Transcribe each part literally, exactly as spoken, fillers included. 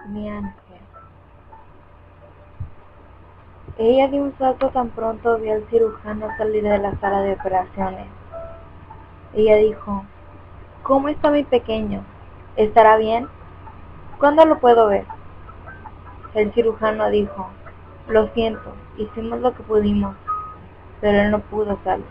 Mi ángel. Ella dio un salto tan pronto vio al cirujano salir de la sala de operaciones. Ella dijo: ¿Cómo está mi pequeño? ¿Estará bien? ¿Cuándo lo puedo ver? El cirujano dijo: Lo siento, hicimos lo que pudimos, pero él no pudo, Sally.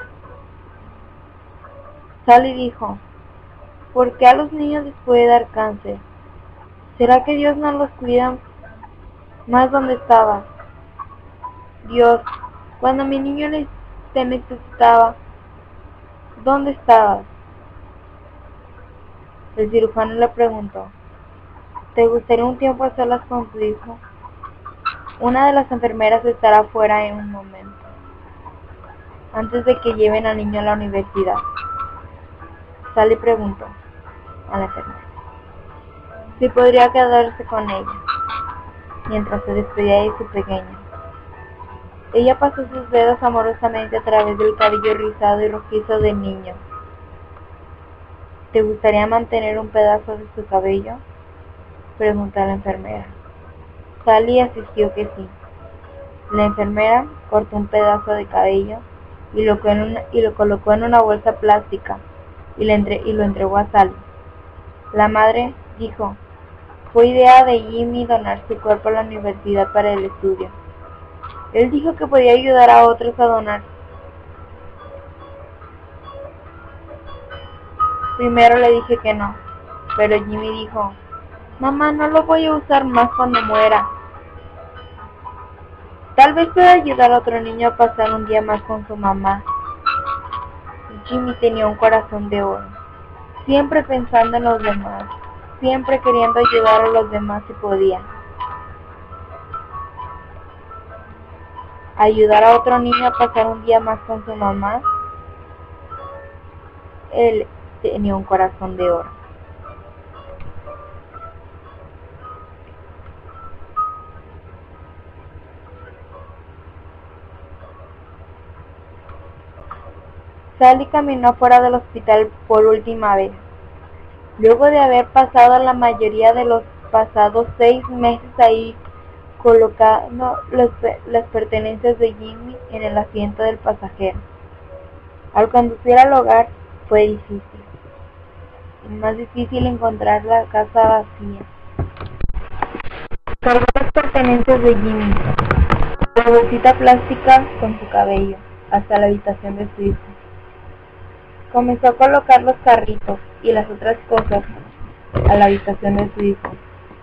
Sally dijo: ¿Por qué a los niños les puede dar cáncer? ¿Será que Dios no los cuida más donde estaba? Dios, cuando mi niño te necesitaba, ¿dónde estabas? El cirujano le preguntó: ¿Te gustaría un tiempo a solas con tu hijo? Una de las enfermeras estará fuera en un momento, antes de que lleven al niño a la universidad. Sally preguntó a la enfermera si podría quedarse con ella, mientras se despedía de su pequeño. Ella pasó sus dedos amorosamente a través del cabello rizado y rojizo del niño. ¿Te gustaría mantener un pedazo de su cabello?, preguntó la enfermera. Sally asistió que sí. La enfermera cortó un pedazo de cabello y lo, en una, y lo colocó en una bolsa plástica y, le entre, y lo entregó a Sally. La madre dijo: fue idea de Jimmy donar su cuerpo a la universidad para el estudio. Él dijo que podía ayudar a otros a donar. Primero le dije que no, pero Jimmy dijo: mamá, no lo voy a usar más cuando muera. Tal vez pueda ayudar a otro niño a pasar un día más con su mamá. Jimmy tenía un corazón de oro, siempre pensando en los demás, siempre queriendo ayudar a los demás si podía. Ayudar a otro niño a pasar un día más con su mamá. Él tenía un corazón de oro. Sally caminó fuera del hospital por última vez, luego de haber pasado la mayoría de los pasados seis meses ahí colocando los, las pertenencias de Jimmy en el asiento del pasajero. Al conducir al hogar fue difícil, y más difícil encontrar la casa vacía. Cargó las pertenencias de Jimmy, la bolsita plástica con su cabello, hasta la habitación de su hijo. Comenzó a colocar los carritos y las otras cosas a la habitación de su hijo.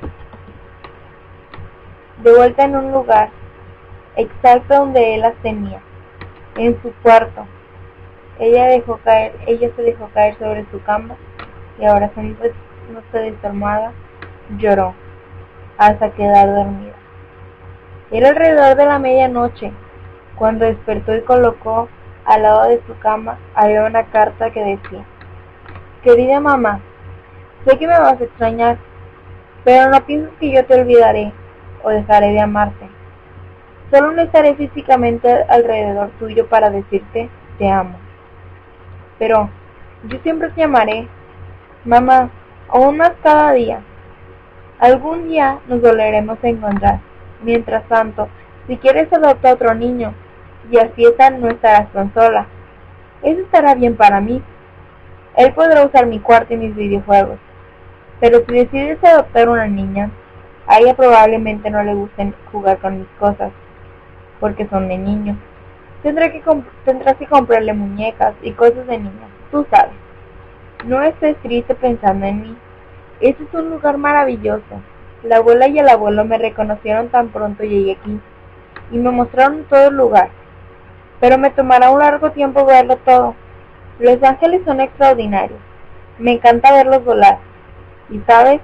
De vuelta en un lugar exacto donde él las tenía, en su cuarto, ella dejó caer, ella se dejó caer sobre su cama y abrazándose de su almohada, lloró hasta quedar dormida. Era alrededor de la medianoche cuando despertó y colocó al lado de su cama había una carta que decía: querida mamá, sé que me vas a extrañar, pero no pienses que yo te olvidaré o dejaré de amarte. Solo no estaré físicamente alrededor tuyo para decirte te amo. Pero yo siempre te amaré, mamá, aún más cada día. Algún día nos volveremos a encontrar. Mientras tanto, si quieres adopta a otro niño, y así esta no estarás tan sola. Eso estará bien para mí. Él podrá usar mi cuarto y mis videojuegos. Pero si decides adoptar una niña, a ella probablemente no le gusten jugar con mis cosas, porque son de niño. Tendrá que tendrás que comprarle muñecas y cosas de niña, tú sabes. No estés triste pensando en mí. Este es un lugar maravilloso. La abuela y el abuelo me reconocieron tan pronto llegué aquí, y me mostraron todo el lugar. Pero me tomará un largo tiempo verlo todo. Los ángeles son extraordinarios. Me encanta verlos volar. Y sabes,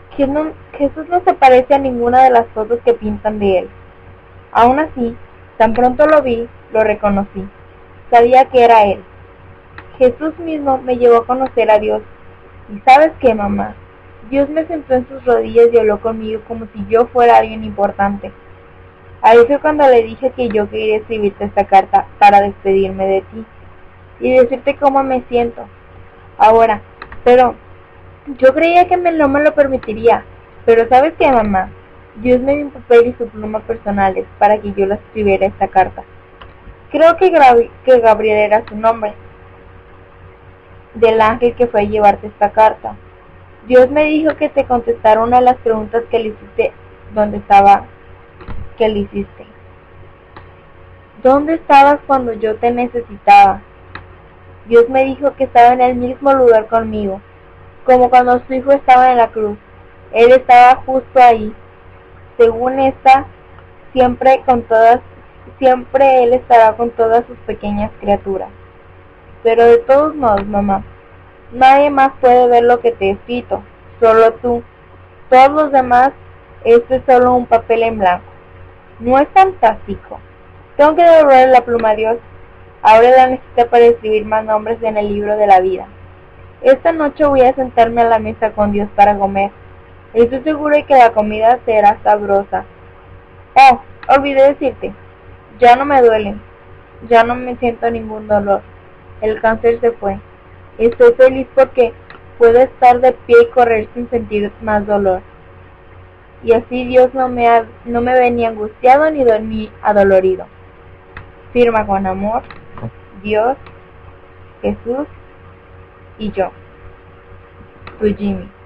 Jesús no se parece a ninguna de las fotos que pintan de él. Aún así, tan pronto lo vi, lo reconocí. Sabía que era él. Jesús mismo me llevó a conocer a Dios. ¿Y sabes qué, mamá? Dios me sentó en sus rodillas y habló conmigo como si yo fuera alguien importante. Ahí fue cuando le dije que yo quería escribirte esta carta para despedirme de ti y decirte cómo me siento ahora, pero yo creía que me no me lo permitiría. Pero ¿sabes qué, mamá? Dios me dio un papel y su pluma personales para que yo le escribiera esta carta. Creo que, que Gabriel era su nombre, del ángel que fue a llevarte esta carta. Dios me dijo que te contestara una de las preguntas que le hiciste, ¿dónde estaba? Que le hiciste. ¿Dónde estabas cuando yo te necesitaba? Dios me dijo que estaba en el mismo lugar conmigo, como cuando su hijo estaba en la cruz. Él estaba justo ahí. Según esta, siempre con todas, siempre Él estará con todas sus pequeñas criaturas. Pero de todos modos, mamá, nadie más puede ver lo que te he escrito, solo tú. Todos los demás, esto es solo un papel en blanco. ¿No es fantástico? Tengo que devolver la pluma a Dios. Ahora la necesito para escribir más nombres en el libro de la vida. Esta noche voy a sentarme a la mesa con Dios para comer. Estoy seguro de que la comida será sabrosa. Oh, olvidé decirte, ya no me duele, ya no me siento ningún dolor. El cáncer se fue. Estoy feliz porque puedo estar de pie y correr sin sentir más dolor. Y así Dios no me, ha, no me ve ni angustiado ni, ni adolorido. Firma con amor, Dios, Jesús y yo, tu Jimmy.